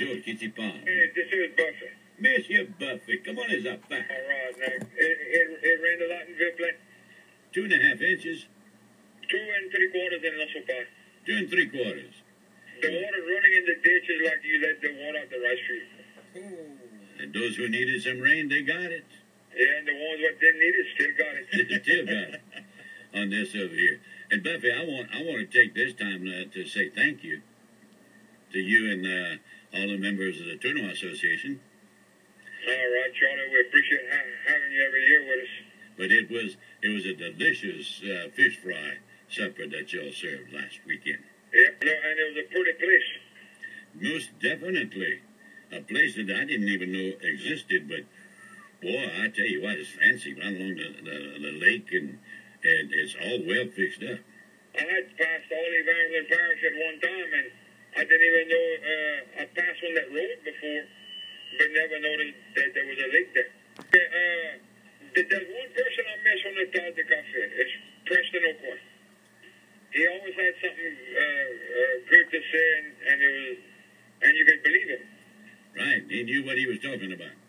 Bonjour, qu'est-ce qui passe? Hey, this is Buffett. Monsieur Buffett, comment les affaires? All right, now, it rained a lot in Ville 2.5 inches, 2 3/4 in Russell Park. 2 3/4. The water running in the ditches like you let the water out the rice field. And those who needed some rain, they got it. Yeah, and the ones what didn't need it still got it. Still got it on this over here. And Buffy, I want to take this time to say thank you to you and all the members of the Tournois Association. All right, Charlie, we appreciate having you every year with us. But it was a delicious fish fry supper that y'all served last weekend. Yep, no, and it was a pretty place. Most definitely. A place that I didn't even know existed, but boy, I tell you what, it's fancy. Right along the lake, and it's all well fixed up. I had passed all Evangeline Parish at one time, and I didn't even know I passed on that road before, but never noticed that there was a lake there. There's one person I miss on the Tasse de Cafe. It's Preston O'Coy. He always had something good to say, and you could believe him. Right, he knew what he was talking about.